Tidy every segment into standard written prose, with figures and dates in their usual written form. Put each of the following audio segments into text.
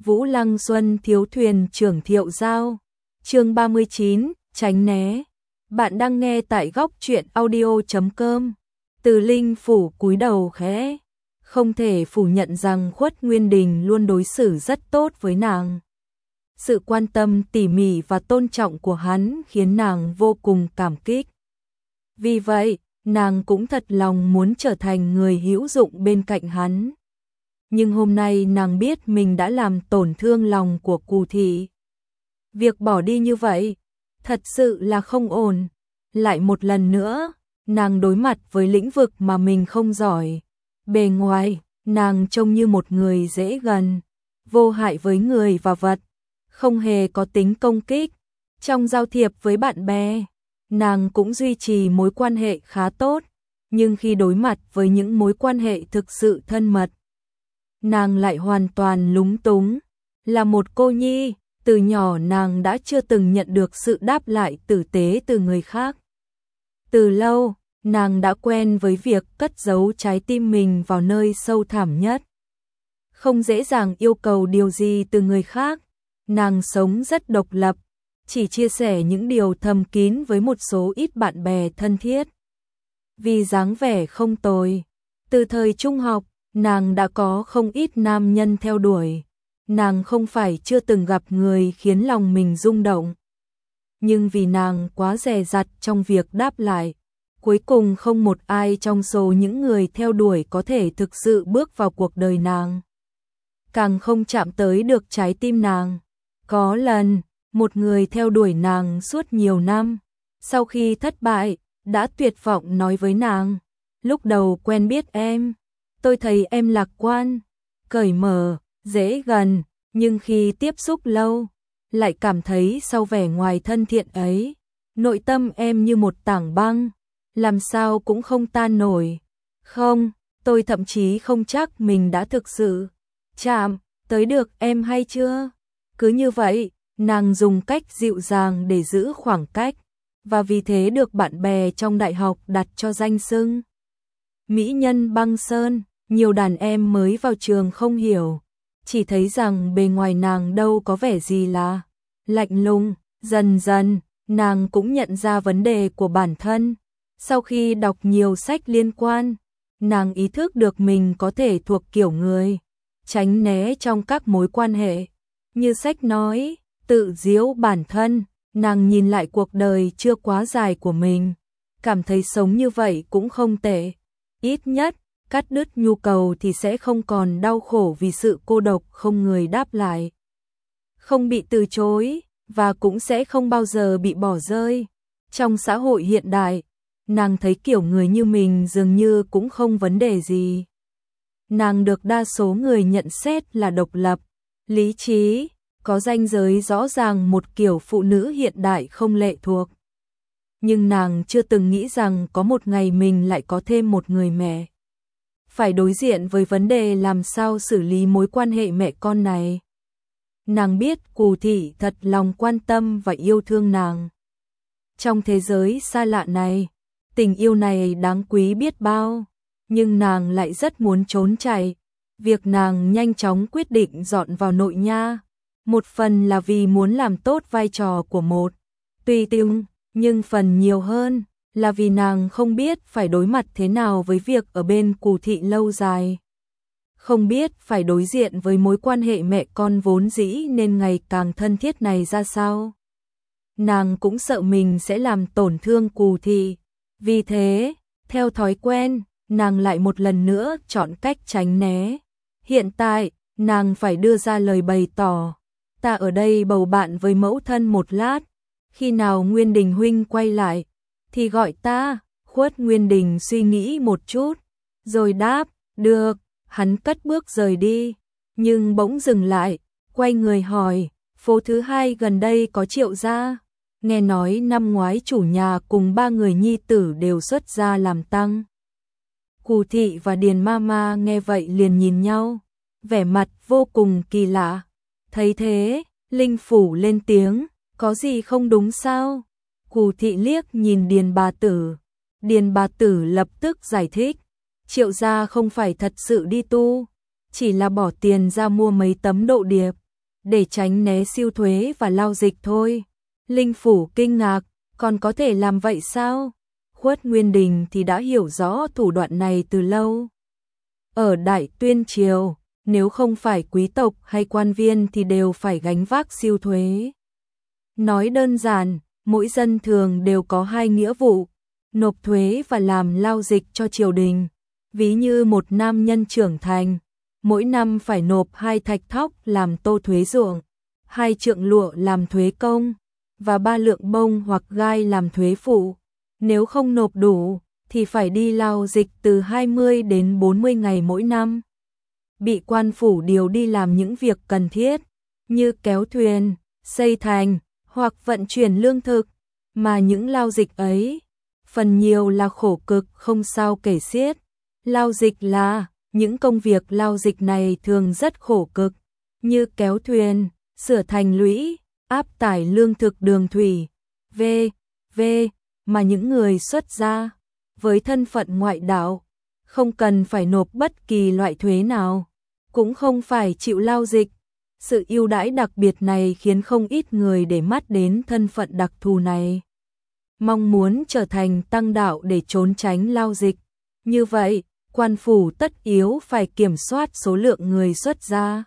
Vũ Lăng Xuân thiếu thuyền trưởng Thiệu Giao. Chương 39, tránh né. Bạn đang nghe tại góc truyện audio.com. Từ Linh Phủ cúi đầu khẽ, không thể phủ nhận rằng Khuất Nguyên Đình luôn đối xử rất tốt với nàng. Sự quan tâm tỉ mỉ và tôn trọng của hắn khiến nàng vô cùng cảm kích. Vì vậy, nàng cũng thật lòng muốn trở thành người hữu dụng bên cạnh hắn. Nhưng hôm nay nàng biết mình đã làm tổn thương lòng của Cù Thị. Việc bỏ đi như vậy, thật sự là không ổn. Lại một lần nữa, nàng đối mặt với lĩnh vực mà mình không giỏi. Bề ngoài, nàng trông như một người dễ gần, vô hại với người và vật, không hề có tính công kích. Trong giao thiệp với bạn bè, nàng cũng duy trì mối quan hệ khá tốt, nhưng khi đối mặt với những mối quan hệ thực sự thân mật, nàng lại hoàn toàn lúng túng. Là một cô nhi, từ nhỏ nàng đã chưa từng nhận được sự đáp lại tử tế từ người khác. Từ lâu, nàng đã quen với việc cất giấu trái tim mình vào nơi sâu thẳm nhất. Không dễ dàng yêu cầu điều gì từ người khác, nàng sống rất độc lập, chỉ chia sẻ những điều thầm kín với một số ít bạn bè thân thiết. Vì dáng vẻ không tồi, từ thời trung học, nàng đã có không ít nam nhân theo đuổi. Nàng không phải chưa từng gặp người khiến lòng mình rung động. Nhưng vì nàng quá dè dặt trong việc đáp lại, cuối cùng không một ai trong số những người theo đuổi có thể thực sự bước vào cuộc đời nàng. Càng không chạm tới được trái tim nàng. Có lần, một người theo đuổi nàng suốt nhiều năm, sau khi thất bại, đã tuyệt vọng nói với nàng: lúc đầu quen biết em, tôi thấy em lạc quan, cởi mở, dễ gần, nhưng khi tiếp xúc lâu, lại cảm thấy sau vẻ ngoài thân thiện ấy, nội tâm em như một tảng băng, làm sao cũng không tan nổi. Không, tôi thậm chí không chắc mình đã thực sự chạm tới được em hay chưa. Cứ như vậy, nàng dùng cách dịu dàng để giữ khoảng cách, và vì thế được bạn bè trong đại học đặt cho danh xưng mỹ nhân băng sơn. Nhiều đàn em mới vào trường không hiểu, chỉ thấy rằng bề ngoài nàng đâu có vẻ gì là lạnh lùng. Dần dần, nàng cũng nhận ra vấn đề của bản thân. Sau khi đọc nhiều sách liên quan, nàng ý thức được mình có thể thuộc kiểu người tránh né trong các mối quan hệ. Như sách nói, tự giễu bản thân, nàng nhìn lại cuộc đời chưa quá dài của mình, cảm thấy sống như vậy cũng không tệ. Ít nhất, cắt đứt nhu cầu thì sẽ không còn đau khổ vì sự cô độc không người đáp lại, không bị từ chối, và cũng sẽ không bao giờ bị bỏ rơi. Trong xã hội hiện đại, nàng thấy kiểu người như mình dường như cũng không vấn đề gì. Nàng được đa số người nhận xét là độc lập, lý trí, có ranh giới rõ ràng, một kiểu phụ nữ hiện đại không lệ thuộc. Nhưng nàng chưa từng nghĩ rằng có một ngày mình lại có thêm một người mẹ. Phải đối diện với vấn đề làm sao xử lý mối quan hệ mẹ con này. Nàng biết Cù Thị thật lòng quan tâm và yêu thương nàng. Trong thế giới xa lạ này, tình yêu này đáng quý biết bao, nhưng nàng lại rất muốn trốn chạy. Việc nàng nhanh chóng quyết định dọn vào nội nha, một phần là vì muốn làm tốt vai trò của một tùy tùng, nhưng phần nhiều hơn là vì nàng không biết phải đối mặt thế nào với việc ở bên Cù Thị lâu dài. Không biết phải đối diện với mối quan hệ mẹ con vốn dĩ nên ngày càng thân thiết này ra sao. Nàng cũng sợ mình sẽ làm tổn thương Cù Thị. Vì thế, theo thói quen, nàng lại một lần nữa chọn cách tránh né. Hiện tại, nàng phải đưa ra lời bày tỏ: ta ở đây bầu bạn với mẫu thân một lát, khi nào Nguyên Đình huynh quay lại thì gọi ta. Khuất Nguyên Đình suy nghĩ một chút, rồi đáp: được. Hắn cất bước rời đi, nhưng bỗng dừng lại, quay người hỏi: phố thứ hai gần đây có Triệu gia? Nghe nói năm ngoái chủ nhà cùng 3 người nhi tử đều xuất gia làm tăng. Cù Thị và Điền Mama nghe vậy liền nhìn nhau, vẻ mặt vô cùng kỳ lạ. Thấy thế, Linh Phủ lên tiếng: có gì không đúng sao? Cù Thị liếc nhìn Điền bà tử. Điền bà tử lập tức giải thích: Triệu gia không phải thật sự đi tu, chỉ là bỏ tiền ra mua mấy tấm độ điệp, để tránh né siêu thuế và lao dịch thôi. Linh Phủ kinh ngạc, còn có thể làm vậy sao? Khuất Nguyên Đình thì đã hiểu rõ thủ đoạn này từ lâu. Ở Đại Tuyên Triều, nếu không phải quý tộc hay quan viên thì đều phải gánh vác siêu thuế. Nói đơn giản, mỗi dân thường đều có hai nghĩa vụ, nộp thuế và làm lao dịch cho triều đình. Ví như một nam nhân trưởng thành, mỗi năm phải nộp 2 thạch thóc làm tô thuế ruộng, 2 trượng lụa làm thuế công, và 3 lượng bông hoặc gai làm thuế phụ. Nếu không nộp đủ, thì phải đi lao dịch từ 20 đến 40 ngày mỗi năm. Bị quan phủ điều đi làm những việc cần thiết, như kéo thuyền, xây thành, hoặc vận chuyển lương thực, mà những lao dịch ấy, phần nhiều là khổ cực không sao kể xiết. Lao dịch là, những công việc lao dịch này thường rất khổ cực, như kéo thuyền, sửa thành lũy, áp tải lương thực đường thủy, v.v. mà những người xuất gia, với thân phận ngoại đạo, không cần phải nộp bất kỳ loại thuế nào, cũng không phải chịu lao dịch. Sự ưu đãi đặc biệt này khiến không ít người để mắt đến thân phận đặc thù này, mong muốn trở thành tăng đạo để trốn tránh lao dịch. Như vậy, quan phủ tất yếu phải kiểm soát số lượng người xuất gia.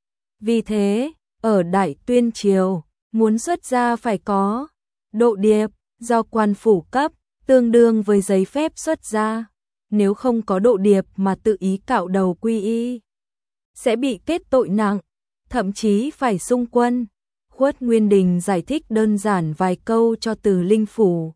Vì thế, ở Đại Tuyên Triều, muốn xuất gia phải có độ điệp do quan phủ cấp, tương đương với giấy phép xuất gia. Nếu không có độ điệp mà tự ý cạo đầu quy y, sẽ bị kết tội nặng, thậm chí phải xung quân. Khuất Nguyên Đình giải thích đơn giản vài câu cho Từ Linh Phủ,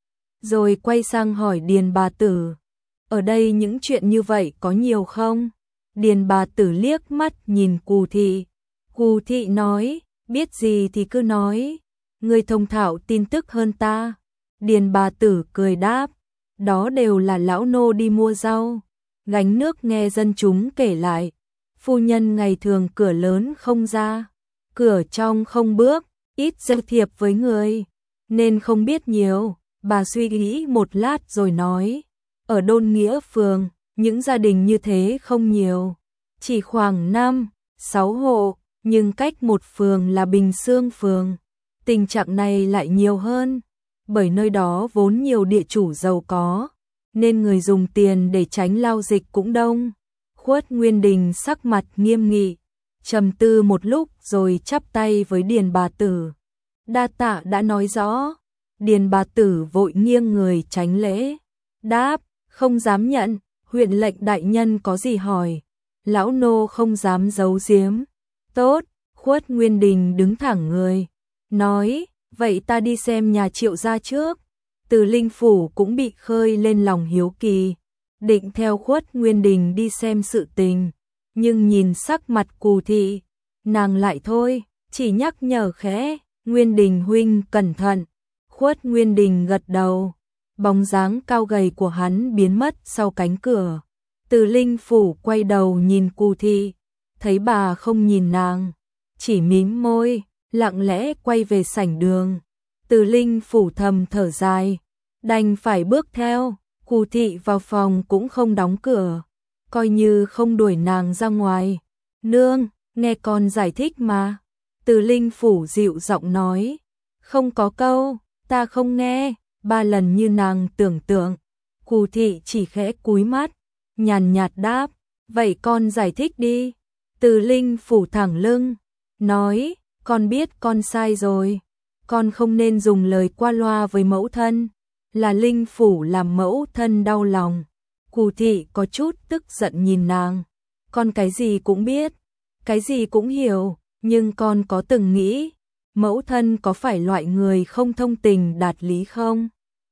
rồi quay sang hỏi Điền bà tử, ở đây những chuyện như vậy có nhiều không? Điền bà tử liếc mắt nhìn Cù Thị. Cù Thị nói, biết gì thì cứ nói, người thông thạo tin tức hơn ta. Điền bà tử cười đáp, đó đều là lão nô đi mua rau, gánh nước nghe dân chúng kể lại. Phu nhân ngày thường cửa lớn không ra, cửa trong không bước, ít giao thiệp với người, nên không biết nhiều. Bà suy nghĩ một lát rồi nói, ở Đôn Nghĩa phường, những gia đình như thế không nhiều, chỉ khoảng 5-6 hộ, nhưng cách một phường là Bình Xương phường, tình trạng này lại nhiều hơn, bởi nơi đó vốn nhiều địa chủ giàu có, nên người dùng tiền để tránh lao dịch cũng đông. Khuất Nguyên Đình sắc mặt nghiêm nghị, trầm tư một lúc rồi chắp tay với Điền bà tử. Đa tạ đã nói rõ. Điền bà tử vội nghiêng người tránh lễ, đáp, không dám nhận, huyện lệnh đại nhân có gì hỏi, lão nô không dám giấu giếm. Tốt, Khuất Nguyên Đình đứng thẳng người, nói, vậy ta đi xem nhà Triệu gia trước. Từ Linh Phủ cũng bị khơi lên lòng hiếu kỳ, định theo Khuất Nguyên Đình đi xem sự tình, nhưng nhìn sắc mặt Cù Thị, nàng lại thôi, chỉ nhắc nhở khẽ, Nguyên Đình huynh cẩn thận. Khuất Nguyên Đình gật đầu, bóng dáng cao gầy của hắn biến mất sau cánh cửa. Từ Linh Phủ quay đầu nhìn Cù Thị, thấy bà không nhìn nàng, chỉ mím môi, lặng lẽ quay về sảnh đường. Từ Linh Phủ thầm thở dài, đành phải bước theo. Cù Thị vào phòng cũng không đóng cửa, coi như không đuổi nàng ra ngoài. Nương, nghe con giải thích mà. Từ Linh Phủ dịu giọng nói, không có câu, ta không nghe. 3 lần như nàng tưởng tượng. Cù Thị chỉ khẽ cúi mắt, nhàn nhạt đáp, vậy con giải thích đi. Từ Linh Phủ thẳng lưng, nói, con biết con sai rồi, con không nên dùng lời qua loa với mẫu thân. Là Linh Phủ làm mẫu thân đau lòng. Cù Thị có chút tức giận nhìn nàng, con cái gì cũng biết, cái gì cũng hiểu, nhưng con có từng nghĩ, mẫu thân có phải loại người không thông tình đạt lý không?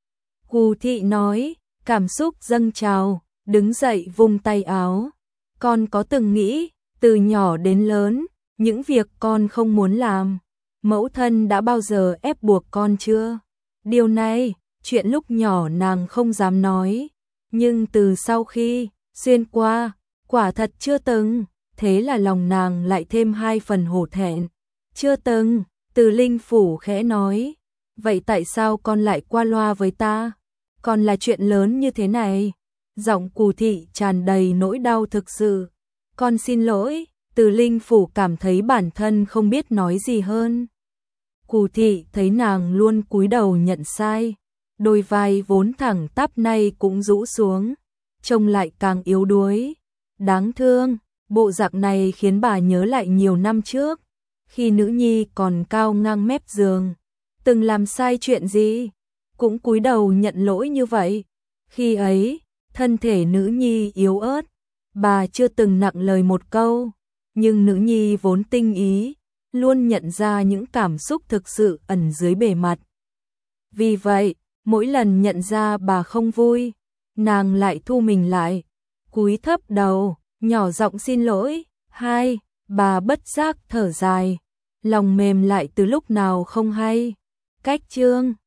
Cù Thị nói, cảm xúc dâng trào, đứng dậy vung tay áo. Con có từng nghĩ, từ nhỏ đến lớn, những việc con không muốn làm, mẫu thân đã bao giờ ép buộc con chưa? Điều này, chuyện lúc nhỏ nàng không dám nói, nhưng từ sau khi xuyên qua, quả thật chưa từng, thế là lòng nàng lại thêm 2 phần hổ thẹn. Chưa từng. Từ Linh Phủ khẽ nói, vậy tại sao con lại qua loa với ta? Còn là chuyện lớn như thế này. Giọng Cù Thị tràn đầy nỗi đau thực sự. Con xin lỗi, Từ Linh Phủ cảm thấy bản thân không biết nói gì hơn. Cù Thị thấy nàng luôn cúi đầu nhận sai, đôi vai vốn thẳng tắp nay cũng rũ xuống, trông lại càng yếu đuối. Đáng thương, bộ dạng này khiến bà nhớ lại nhiều năm trước, khi nữ nhi còn cao ngang mép giường, từng làm sai chuyện gì, cũng cúi đầu nhận lỗi như vậy. Khi ấy, thân thể nữ nhi yếu ớt, bà chưa từng nặng lời một câu, nhưng nữ nhi vốn tinh ý, luôn nhận ra những cảm xúc thực sự ẩn dưới bề mặt. Vì vậy, mỗi lần nhận ra bà không vui, nàng lại thu mình lại, cúi thấp đầu, nhỏ giọng xin lỗi. Bà bất giác thở dài, lòng mềm lại từ lúc nào không hay. Cách chương